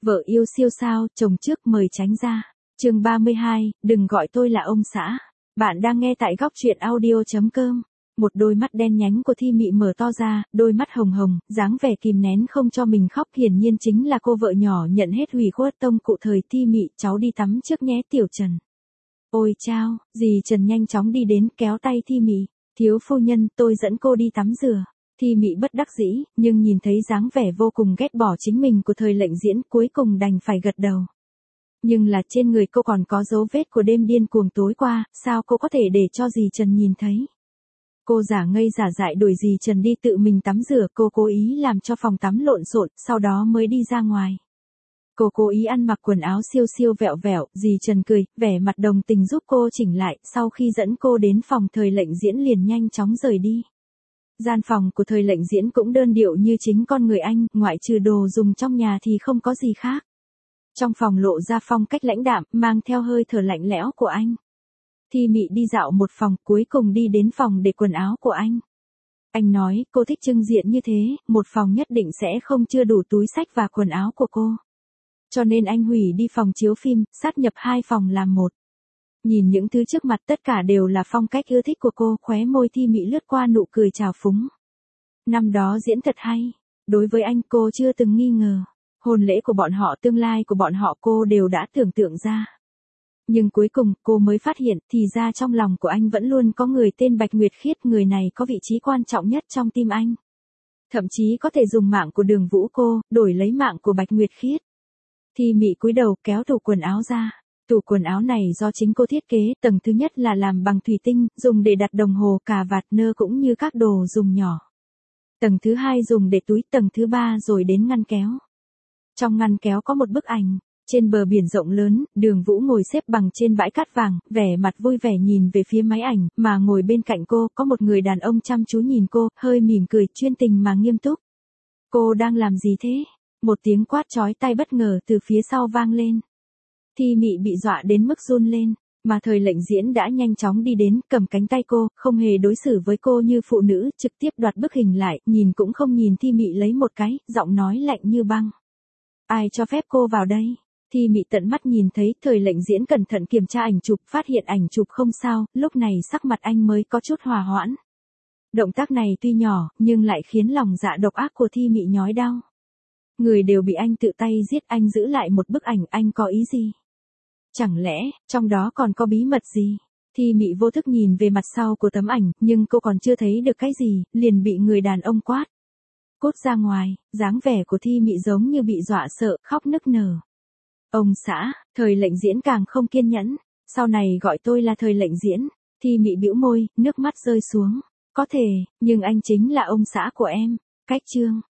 Vợ yêu siêu sao, chồng trước mời tránh ra. Chương 32, đừng gọi tôi là ông xã. Bạn đang nghe tại góc truyện audio.com. Một đôi mắt đen nhánh của Thi Mị mở to ra, đôi mắt hồng hồng, dáng vẻ kìm nén không cho mình khóc, hiển nhiên chính là cô vợ nhỏ nhận hết hủy khuất. Tông cụ thời: Thi Mị, cháu đi tắm trước nhé tiểu Trần. Ôi chao, dì Trần nhanh chóng đi đến kéo tay Thi Mị. Thiếu phu nhân, tôi dẫn cô đi tắm rửa. Thi Mị bất đắc dĩ, nhưng nhìn thấy dáng vẻ vô cùng ghét bỏ chính mình của thời lệnh diễn, cuối cùng đành phải gật đầu. Nhưng là trên người cô còn có dấu vết của đêm điên cuồng tối qua, sao cô có thể để cho dì Trần nhìn thấy? Cô giả ngây giả dại đuổi dì Trần đi tự mình tắm rửa, cô cố ý làm cho phòng tắm lộn xộn, sau đó mới đi ra ngoài. Cô cố ý ăn mặc quần áo siêu siêu vẹo vẹo, dì Trần cười, vẻ mặt đồng tình giúp cô chỉnh lại, sau khi dẫn cô đến phòng thời lệnh diễn liền nhanh chóng rời đi. Gian phòng của thời lệnh diễn cũng đơn điệu như chính con người anh, ngoại trừ đồ dùng trong nhà thì không có gì khác. Trong phòng lộ ra phong cách lãnh đạm, mang theo hơi thở lạnh lẽo của anh. Thi Mị đi dạo một phòng, cuối cùng đi đến phòng để quần áo của anh. Anh nói, cô thích trưng diện như thế, một phòng nhất định sẽ không chưa đủ túi xách và quần áo của cô. Cho nên anh hủy đi phòng chiếu phim, sát nhập hai phòng làm một. Nhìn những thứ trước mặt tất cả đều là phong cách ưa thích của cô, khóe môi Thi Mị lướt qua nụ cười trào phúng. Năm đó diễn thật hay. Đối với anh cô chưa từng nghi ngờ. Hôn lễ của bọn họ, tương lai của bọn họ cô đều đã tưởng tượng ra. Nhưng cuối cùng cô mới phát hiện thì ra trong lòng của anh vẫn luôn có người tên Bạch Nguyệt Khiết, người này có vị trí quan trọng nhất trong tim anh. Thậm chí có thể dùng mạng của Đường Vũ cô, đổi lấy mạng của Bạch Nguyệt Khiết. Thi Mị cúi đầu kéo tủ quần áo ra. Tủ quần áo này do chính cô thiết kế, tầng thứ nhất là làm bằng thủy tinh, dùng để đặt đồng hồ, cà vạt, nơ cũng như các đồ dùng nhỏ. Tầng thứ hai dùng để túi, tầng thứ ba rồi đến ngăn kéo. Trong ngăn kéo có một bức ảnh, trên bờ biển rộng lớn, Đường Vũ ngồi xếp bằng trên bãi cát vàng, vẻ mặt vui vẻ nhìn về phía máy ảnh, mà ngồi bên cạnh cô, có một người đàn ông chăm chú nhìn cô, hơi mỉm cười, chuyên tình mà nghiêm túc. Cô đang làm gì thế? Một tiếng quát chói tai bất ngờ từ phía sau vang lên. Thi Mị bị dọa đến mức run lên, mà thời lệnh diễn đã nhanh chóng đi đến, cầm cánh tay cô, không hề đối xử với cô như phụ nữ, trực tiếp đoạt bức hình lại, nhìn cũng không nhìn Thi Mị lấy một cái, giọng nói lạnh như băng. Ai cho phép cô vào đây? Thi Mị tận mắt nhìn thấy, thời lệnh diễn cẩn thận kiểm tra ảnh chụp, phát hiện ảnh chụp không sao, lúc này sắc mặt anh mới có chút hòa hoãn. Động tác này tuy nhỏ, nhưng lại khiến lòng dạ độc ác của Thi Mị nhói đau. Người đều bị anh tự tay giết, anh giữ lại một bức ảnh, anh có ý gì? Chẳng lẽ, trong đó còn có bí mật gì? Thi Mị vô thức nhìn về mặt sau của tấm ảnh, nhưng cô còn chưa thấy được cái gì, liền bị người đàn ông quát. Cút ra ngoài, dáng vẻ của Thi Mị giống như bị dọa sợ, khóc nức nở. Ông xã, thời lệnh diễn càng không kiên nhẫn, sau này gọi tôi là thời lệnh diễn. Thi Mị bĩu môi, nước mắt rơi xuống. Có thể, nhưng anh chính là ông xã của em. Cách chương.